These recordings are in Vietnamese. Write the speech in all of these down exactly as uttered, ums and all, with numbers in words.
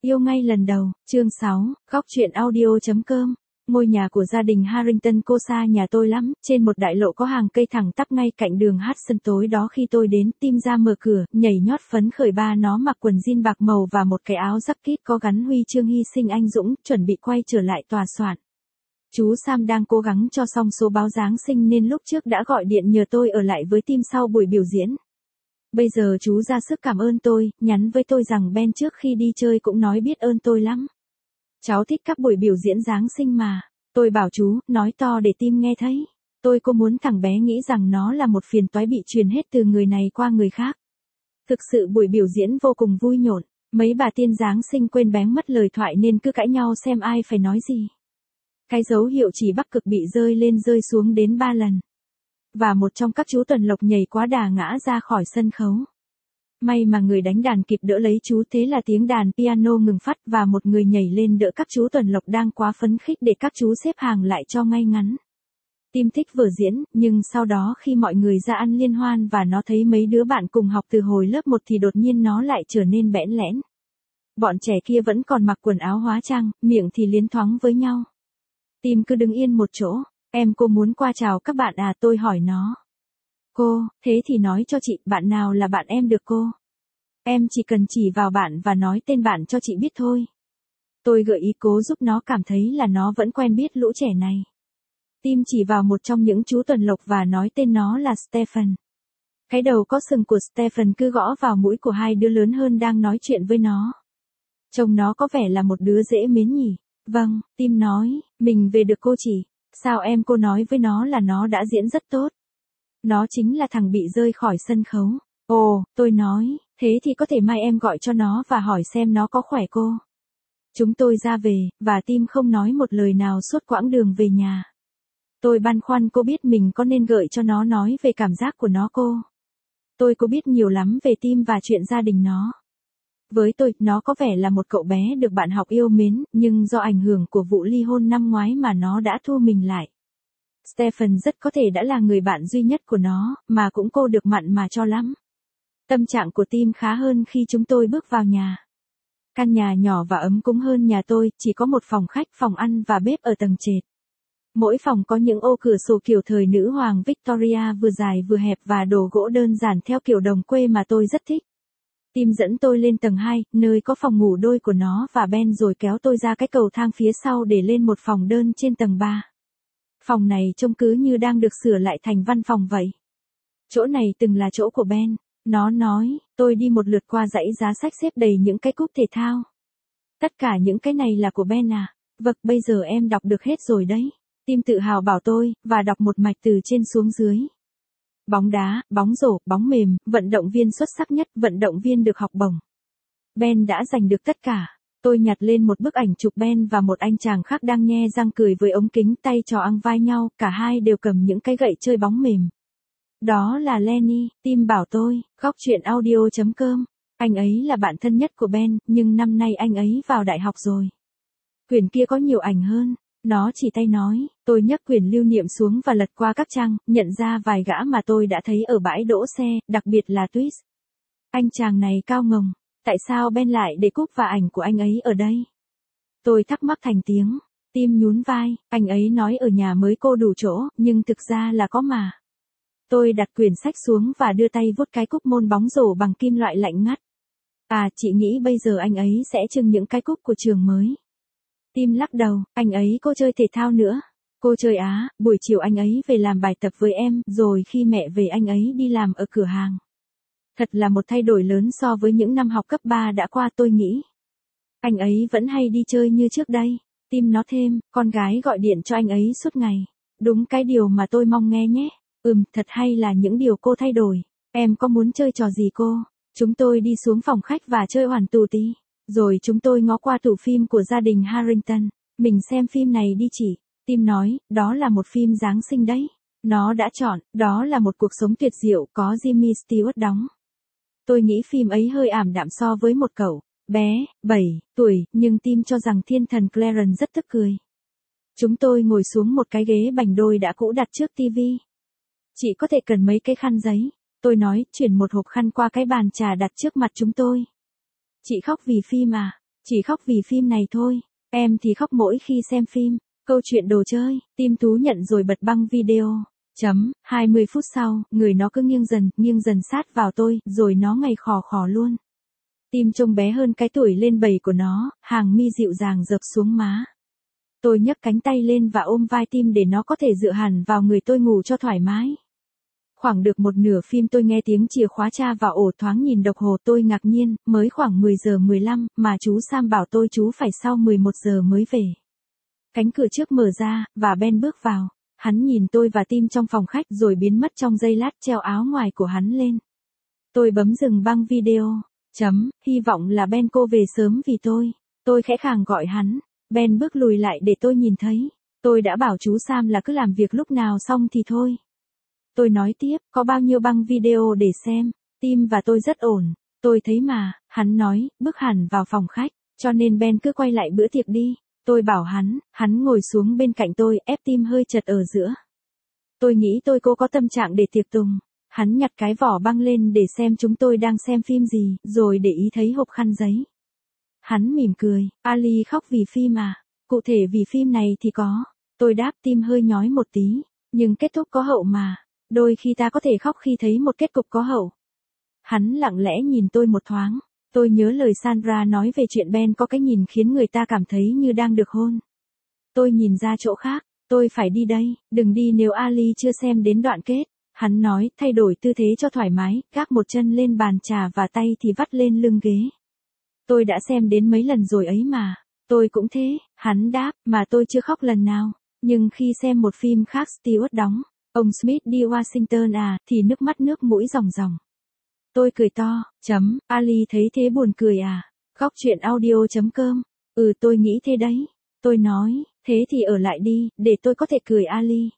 Yêu ngay lần đầu, chương sáu, góc truyện audio.com. Ngôi nhà của gia đình Harrington cô xa nhà tôi lắm, trên một đại lộ có hàng cây thẳng tắp ngay cạnh đường Hudson. Tối đó khi tôi đến, Tim ra mở cửa, nhảy nhót phấn khởi. Ba nó mặc quần jean bạc màu và một cái áo jacket có gắn huy chương hy sinh anh dũng, chuẩn bị quay trở lại tòa soạn. Chú Sam đang cố gắng cho xong số báo Giáng sinh nên lúc trước đã gọi điện nhờ tôi ở lại với Tim sau buổi biểu diễn. Bây giờ chú ra sức cảm ơn tôi, nhắn với tôi rằng Ben trước khi đi chơi cũng nói biết ơn tôi lắm. Cháu thích các buổi biểu diễn Giáng sinh mà. Tôi bảo chú, nói to để Tim nghe thấy. Tôi có muốn thằng bé nghĩ rằng nó là một phiền toái bị truyền hết từ người này qua người khác. Thực sự buổi biểu diễn vô cùng vui nhộn. Mấy bà tiên Giáng sinh quên bén mất lời thoại nên cứ cãi nhau xem ai phải nói gì. Cái dấu hiệu chỉ Bắc Cực bị rơi lên rơi xuống đến ba lần. Và một trong các chú tuần lộc nhảy quá đà ngã ra khỏi sân khấu. May mà người đánh đàn kịp đỡ lấy chú, thế là tiếng đàn piano ngừng phát và một người nhảy lên đỡ các chú tuần lộc đang quá phấn khích để các chú xếp hàng lại cho ngay ngắn. Tim thích vở diễn, nhưng sau đó khi mọi người ra ăn liên hoan và nó thấy mấy đứa bạn cùng học từ hồi lớp một thì đột nhiên nó lại trở nên bẽn lẽn. Bọn trẻ kia vẫn còn mặc quần áo hóa trang, miệng thì liến thoáng với nhau. Tim cứ đứng yên một chỗ. Em cô muốn qua chào các bạn à, tôi hỏi nó. Cô, thế thì nói cho chị, bạn nào là bạn em được cô? Em chỉ cần chỉ vào bạn và nói tên bạn cho chị biết thôi. Tôi gợi ý cố giúp nó cảm thấy là nó vẫn quen biết lũ trẻ này. Tim chỉ vào một trong những chú tuần lộc và nói tên nó là Stephen. Cái đầu có sừng của Stephen cứ gõ vào mũi của hai đứa lớn hơn đang nói chuyện với nó. Trông nó có vẻ là một đứa dễ mến nhỉ. Vâng, Tim nói, mình về được cô chỉ. Sao em cô nói với nó là nó đã diễn rất tốt. Nó chính là thằng bị rơi khỏi sân khấu. Ồ, tôi nói, thế thì có thể mai em gọi cho nó và hỏi xem nó có khỏe cô. Chúng tôi ra về, và Tim không nói một lời nào suốt quãng đường về nhà. Tôi băn khoăn cô biết mình có nên gợi cho nó nói về cảm giác của nó cô. Tôi có biết nhiều lắm về Tim và chuyện gia đình nó. Với tôi, nó có vẻ là một cậu bé được bạn học yêu mến, nhưng do ảnh hưởng của vụ ly hôn năm ngoái mà nó đã thu mình lại. Stephen rất có thể đã là người bạn duy nhất của nó, mà cũng cô được mặn mà cho lắm. Tâm trạng của Tim khá hơn khi chúng tôi bước vào nhà. Căn nhà nhỏ và ấm cúng hơn nhà tôi, chỉ có một phòng khách, phòng ăn và bếp ở tầng trệt. Mỗi phòng có những ô cửa sổ kiểu thời nữ hoàng Victoria vừa dài vừa hẹp và đồ gỗ đơn giản theo kiểu đồng quê mà tôi rất thích. Tim dẫn tôi lên tầng hai, nơi có phòng ngủ đôi của nó và Ben rồi kéo tôi ra cái cầu thang phía sau để lên một phòng đơn trên tầng ba. Phòng này trông cứ như đang được sửa lại thành văn phòng vậy. Chỗ này từng là chỗ của Ben. Nó nói, tôi đi một lượt qua dãy giá sách xếp đầy những cái cúp thể thao. Tất cả những cái này là của Ben à? Vâng, bây giờ em đọc được hết rồi đấy. Tim tự hào bảo tôi, và đọc một mạch từ trên xuống dưới. Bóng đá, bóng rổ, bóng mềm, vận động viên xuất sắc nhất, vận động viên được học bổng. Ben đã giành được tất cả. Tôi nhặt lên một bức ảnh chụp Ben và một anh chàng khác đang nhe răng cười với ống kính, tay trò ăng vai nhau, cả hai đều cầm những cái gậy chơi bóng mềm. Đó là Lenny. Tim bảo tôi, góc truyện audio.com. Anh ấy là bạn thân nhất của Ben, nhưng năm nay anh ấy vào đại học rồi. Quyển kia có nhiều ảnh hơn. Nó chỉ tay nói, tôi nhấc quyển lưu niệm xuống và lật qua các trang, nhận ra vài gã mà tôi đã thấy ở bãi đỗ xe, đặc biệt là Twist. Anh chàng này cao ngồng, tại sao Ben lại để cúp và ảnh của anh ấy ở đây? Tôi thắc mắc thành tiếng. Tim nhún vai, anh ấy nói ở nhà mới cô đủ chỗ, nhưng thực ra là có mà. Tôi đặt quyển sách xuống và đưa tay vuốt cái cúp môn bóng rổ bằng kim loại lạnh ngắt. À, chị nghĩ bây giờ anh ấy sẽ trưng những cái cúp của trường mới. Tim lắc đầu, anh ấy cô chơi thể thao nữa. Cô chơi á, buổi chiều anh ấy về làm bài tập với em, rồi khi mẹ về anh ấy đi làm ở cửa hàng. Thật là một thay đổi lớn so với những năm học cấp ba đã qua tôi nghĩ. Anh ấy vẫn hay đi chơi như trước đây. Tim nó thêm, con gái gọi điện cho anh ấy suốt ngày. Đúng cái điều mà tôi mong nghe nhé. Ừm, thật hay là những điều cô thay đổi. Em có muốn chơi trò gì cô? Chúng tôi đi xuống phòng khách và chơi hoàn tù tí. Rồi chúng tôi ngó qua tủ phim của gia đình Harrington. Mình xem phim này đi chị. Tim nói, đó là một phim Giáng sinh đấy. Nó đã chọn, đó là một cuộc sống tuyệt diệu có Jimmy Stewart đóng. Tôi nghĩ phim ấy hơi ảm đạm so với một cậu bé, bảy tuổi, nhưng Tim cho rằng thiên thần Clarence rất tức cười. Chúng tôi ngồi xuống một cái ghế bành đôi đã cũ đặt trước tivi. Chị có thể cần mấy cái khăn giấy. Tôi nói, chuyển một hộp khăn qua cái bàn trà đặt trước mặt chúng tôi. Chị khóc vì phim à? Chỉ khóc vì phim này thôi. Em thì khóc mỗi khi xem phim. Câu chuyện đồ chơi. Tim Tú nhận rồi bật băng video. Chấm, hai mươi phút sau, người nó cứ nghiêng dần, nghiêng dần sát vào tôi, rồi nó ngày khò khò luôn. Tim trông bé hơn cái tuổi lên bảy của nó, hàng mi dịu dàng dập xuống má. Tôi nhấc cánh tay lên và ôm vai Tim để nó có thể dựa hẳn vào người tôi ngủ cho thoải mái. Khoảng được một nửa phim tôi nghe tiếng chìa khóa tra vào ổ, thoáng nhìn đồng hồ tôi ngạc nhiên, mới khoảng mười giờ mười lăm, mà chú Sam bảo tôi chú phải sau mười một giờ mới về. Cánh cửa trước mở ra, và Ben bước vào. Hắn nhìn tôi và Tim trong phòng khách rồi biến mất trong giây lát, treo áo ngoài của hắn lên. Tôi bấm dừng băng video. Chấm, hy vọng là Ben cô về sớm vì tôi. Tôi khẽ khàng gọi hắn. Ben bước lùi lại để tôi nhìn thấy. Tôi đã bảo chú Sam là cứ làm việc lúc nào xong thì thôi. Tôi nói tiếp, có bao nhiêu băng video để xem? Tim và tôi rất ổn. Tôi thấy mà, hắn nói, bước hẳn vào phòng khách. Cho nên Ben cứ quay lại bữa tiệc đi. Tôi bảo hắn, hắn ngồi xuống bên cạnh tôi, ép Tim hơi chật ở giữa. Tôi nghĩ tôi cô có tâm trạng để tiệc tùng. Hắn nhặt cái vỏ băng lên để xem chúng tôi đang xem phim gì, rồi để ý thấy hộp khăn giấy. Hắn mỉm cười, Ali khóc vì phim à? Cụ thể vì phim này thì có. Tôi đáp, Tim hơi nhói một tí, nhưng kết thúc có hậu mà. Đôi khi ta có thể khóc khi thấy một kết cục có hậu. Hắn lặng lẽ nhìn tôi một thoáng. Tôi nhớ lời Sandra nói về chuyện Ben có cái nhìn khiến người ta cảm thấy như đang được hôn. Tôi nhìn ra chỗ khác, tôi phải đi đây, đừng đi nếu Ali chưa xem đến đoạn kết. Hắn nói, thay đổi tư thế cho thoải mái, gác một chân lên bàn trà và tay thì vắt lên lưng ghế. Tôi đã xem đến mấy lần rồi ấy mà. Tôi cũng thế, hắn đáp, mà tôi chưa khóc lần nào. Nhưng khi xem một phim khác Stewart đóng, ông Smith đi Washington à, thì nước mắt nước mũi ròng ròng. Tôi cười to, chấm, Ali thấy thế buồn cười à? Góc chuyện audio chấm com. Ừ tôi nghĩ thế đấy. Tôi nói, thế thì ở lại đi, để tôi có thể cười Ali.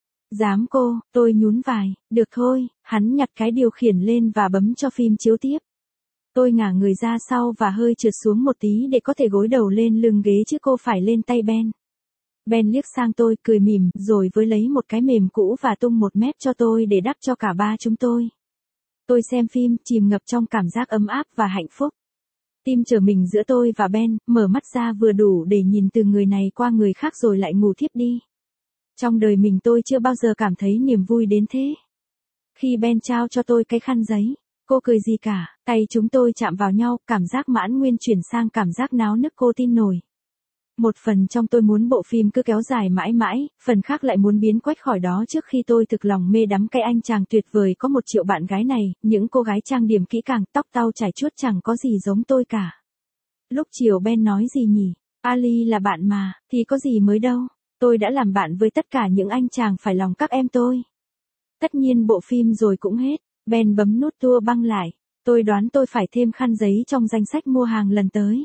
Dám cô, tôi nhún vai, được thôi, hắn nhặt cái điều khiển lên và bấm cho phim chiếu tiếp. Tôi ngả người ra sau và hơi trượt xuống một tí để có thể gối đầu lên lưng ghế chứ cô phải lên tay Ben. Ben liếc sang tôi, cười mỉm, rồi với lấy một cái mềm cũ và tung một mép cho tôi để đắp cho cả ba chúng tôi. Tôi xem phim, chìm ngập trong cảm giác ấm áp và hạnh phúc. Tim trở mình giữa tôi và Ben, mở mắt ra vừa đủ để nhìn từ người này qua người khác rồi lại ngủ thiếp đi. Trong đời mình tôi chưa bao giờ cảm thấy niềm vui đến thế. Khi Ben trao cho tôi cái khăn giấy, cô cười gì cả, tay chúng tôi chạm vào nhau, cảm giác mãn nguyên chuyển sang cảm giác náo nức cô tin nổi. Một phần trong tôi muốn bộ phim cứ kéo dài mãi mãi, phần khác lại muốn biến quách khỏi đó trước khi tôi thực lòng mê đắm cái anh chàng tuyệt vời có một triệu bạn gái này, những cô gái trang điểm kỹ càng, tóc tau trải chuốt chẳng có gì giống tôi cả. Lúc chiều Ben nói gì nhỉ? Ali là bạn mà, thì có gì mới đâu. Tôi đã làm bạn với tất cả những anh chàng phải lòng các em tôi. Tất nhiên bộ phim rồi cũng hết. Ben bấm nút tua băng lại. Tôi đoán tôi phải thêm khăn giấy trong danh sách mua hàng lần tới.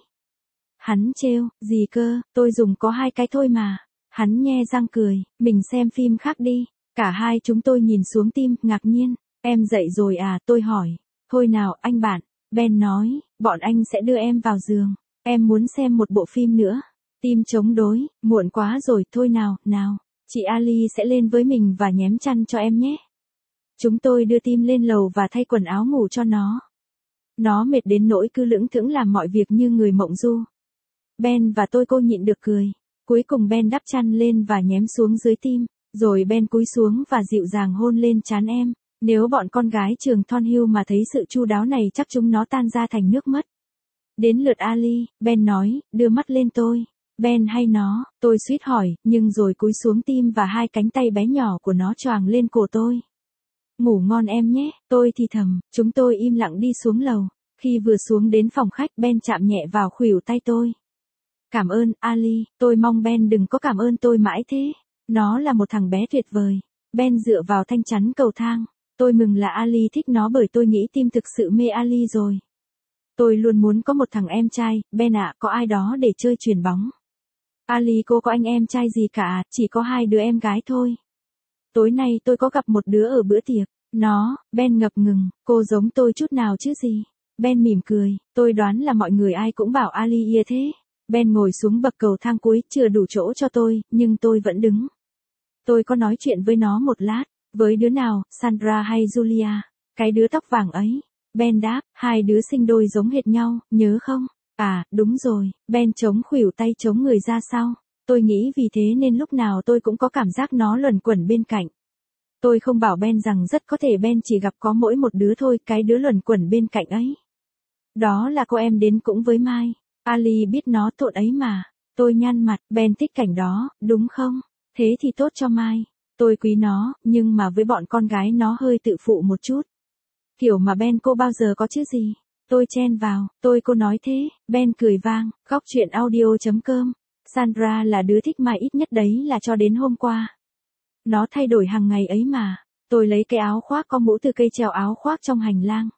Hắn trêu, gì cơ, tôi dùng có hai cái thôi mà. Hắn nhe răng cười, mình xem phim khác đi. Cả hai chúng tôi nhìn xuống Tim, ngạc nhiên. Em dậy rồi à, tôi hỏi. Thôi nào, anh bạn. Ben nói, bọn anh sẽ đưa em vào giường. Em muốn xem một bộ phim nữa. Tim chống đối, muộn quá rồi, thôi nào, nào. Chị Ali sẽ lên với mình và nhém chăn cho em nhé. Chúng tôi đưa Tim lên lầu và thay quần áo ngủ cho nó. Nó mệt đến nỗi cứ lững thững làm mọi việc như người mộng du. Ben và tôi cô nhịn được cười. Cuối cùng Ben đắp chăn lên và nhém xuống dưới Tim. Rồi Ben cúi xuống và dịu dàng hôn lên trán em. Nếu bọn con gái trường Thornhill mà thấy sự chu đáo này chắc chúng nó tan ra thành nước mắt. Đến lượt Ali, Ben nói, đưa mắt lên tôi. Ben hay nó, tôi suýt hỏi, nhưng rồi cúi xuống Tim và hai cánh tay bé nhỏ của nó choàng lên cổ tôi. Ngủ ngon em nhé, tôi thì thầm, chúng tôi im lặng đi xuống lầu. Khi vừa xuống đến phòng khách, Ben chạm nhẹ vào khuỷu tay tôi. Cảm ơn, Ali, tôi mong Ben đừng có cảm ơn tôi mãi thế. Nó là một thằng bé tuyệt vời. Ben dựa vào thanh chắn cầu thang. Tôi mừng là Ali thích nó bởi tôi nghĩ Tim thực sự mê Ali rồi. Tôi luôn muốn có một thằng em trai, Ben ạ, có ai đó để chơi chuyền bóng. Ali cô có anh em trai gì cả, chỉ có hai đứa em gái thôi. Tối nay tôi có gặp một đứa ở bữa tiệc. Nó, Ben ngập ngừng, cô giống tôi chút nào chứ gì. Ben mỉm cười, tôi đoán là mọi người ai cũng bảo Ali ia thế. Ben ngồi xuống bậc cầu thang cuối, chưa đủ chỗ cho tôi, nhưng tôi vẫn đứng. Tôi có nói chuyện với nó một lát, với đứa nào, Sandra hay Julia, cái đứa tóc vàng ấy. Ben đáp, hai đứa sinh đôi giống hệt nhau, nhớ không? À, đúng rồi, Ben chống khuỷu tay chống người ra sau. Tôi nghĩ vì thế nên lúc nào tôi cũng có cảm giác nó luẩn quẩn bên cạnh. Tôi không bảo Ben rằng rất có thể Ben chỉ gặp có mỗi một đứa thôi, cái đứa luẩn quẩn bên cạnh ấy. Đó là cô em đến cũng với Mai. Ali biết nó tội ấy mà. Tôi nhăn mặt, Ben thích cảnh đó, đúng không? Thế thì tốt cho Mai. Tôi quý nó, nhưng mà với bọn con gái nó hơi tự phụ một chút. Kiểu mà Ben cô bao giờ có chứ gì. Tôi chen vào, tôi cô nói thế, Ben cười vang, góc chuyện audio.com. Sandra là đứa thích Mai ít nhất đấy là cho đến hôm qua. Nó thay đổi hàng ngày ấy mà. Tôi lấy cái áo khoác có mũ từ cây treo áo khoác trong hành lang.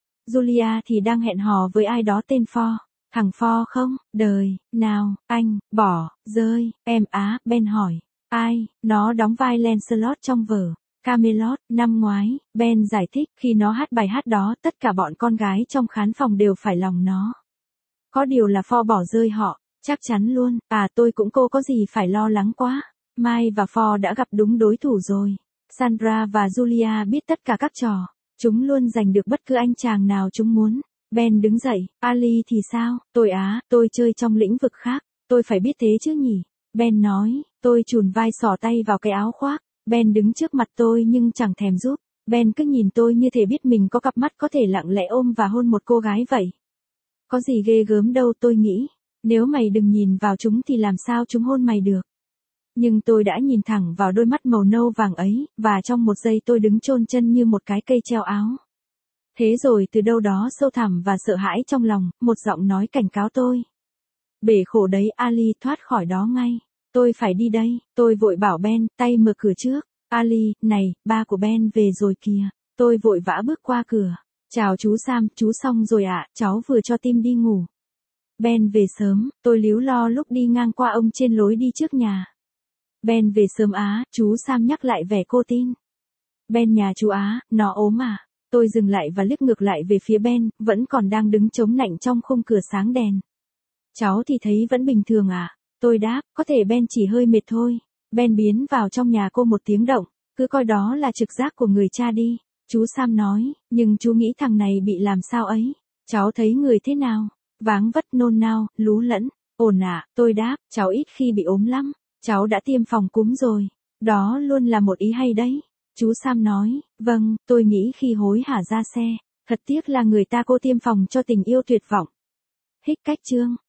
Julia thì đang hẹn hò với ai đó tên Ford. Thằng Ford không, đời, nào, anh, bỏ, rơi, em á, Ben hỏi. Ai, nó đóng vai Lancelot trong vở Camelot, năm ngoái, Ben giải thích, khi nó hát bài hát đó, tất cả bọn con gái trong khán phòng đều phải lòng nó. Có điều là Ford bỏ rơi họ, chắc chắn luôn, à tôi cũng cô có gì phải lo lắng quá. Mai và Ford đã gặp đúng đối thủ rồi. Sandra và Julia biết tất cả các trò. Chúng luôn giành được bất cứ anh chàng nào chúng muốn. Ben đứng dậy, Ali thì sao, tôi á, tôi chơi trong lĩnh vực khác, tôi phải biết thế chứ nhỉ. Ben nói, tôi chùn vai xỏ tay vào cái áo khoác. Ben đứng trước mặt tôi nhưng chẳng thèm giúp. Ben cứ nhìn tôi như thể biết mình có cặp mắt có thể lặng lẽ ôm và hôn một cô gái vậy. Có gì ghê gớm đâu tôi nghĩ. Nếu mày đừng nhìn vào chúng thì làm sao chúng hôn mày được. Nhưng tôi đã nhìn thẳng vào đôi mắt màu nâu vàng ấy, và trong một giây tôi đứng chôn chân như một cái cây treo áo. Thế rồi từ đâu đó sâu thẳm và sợ hãi trong lòng, một giọng nói cảnh cáo tôi. Bể khổ đấy Ali, thoát khỏi đó ngay. Tôi phải đi đây, tôi vội bảo Ben, tay mở cửa trước. Ali, này, ba của Ben về rồi kìa. Tôi vội vã bước qua cửa. Chào chú Sam, chú xong rồi ạ, cháu vừa cho Tim đi ngủ. Ben về sớm, tôi líu lo lúc đi ngang qua ông trên lối đi trước nhà. Ben về sớm á, chú Sam nhắc lại vẻ cô tin. Ben nhà chú á, nó ốm à? Tôi dừng lại và liếc ngược lại về phía Ben, vẫn còn đang đứng chống nạnh trong khung cửa sáng đèn. Cháu thì thấy vẫn bình thường à? Tôi đáp, có thể Ben chỉ hơi mệt thôi. Ben biến vào trong nhà cô một tiếng động, cứ coi đó là trực giác của người cha đi. Chú Sam nói, nhưng chú nghĩ thằng này bị làm sao ấy? Cháu thấy người thế nào? Váng vất nôn nao, lú lẫn. Ổn ạ, tôi đáp, cháu ít khi bị ốm lắm. Cháu đã tiêm phòng cúm rồi. Đó luôn là một ý hay đấy. Chú Sam nói, vâng, tôi nghĩ khi hối hả ra xe. Thật tiếc là người ta cô tiêm phòng cho tình yêu tuyệt vọng. Hích cách chương.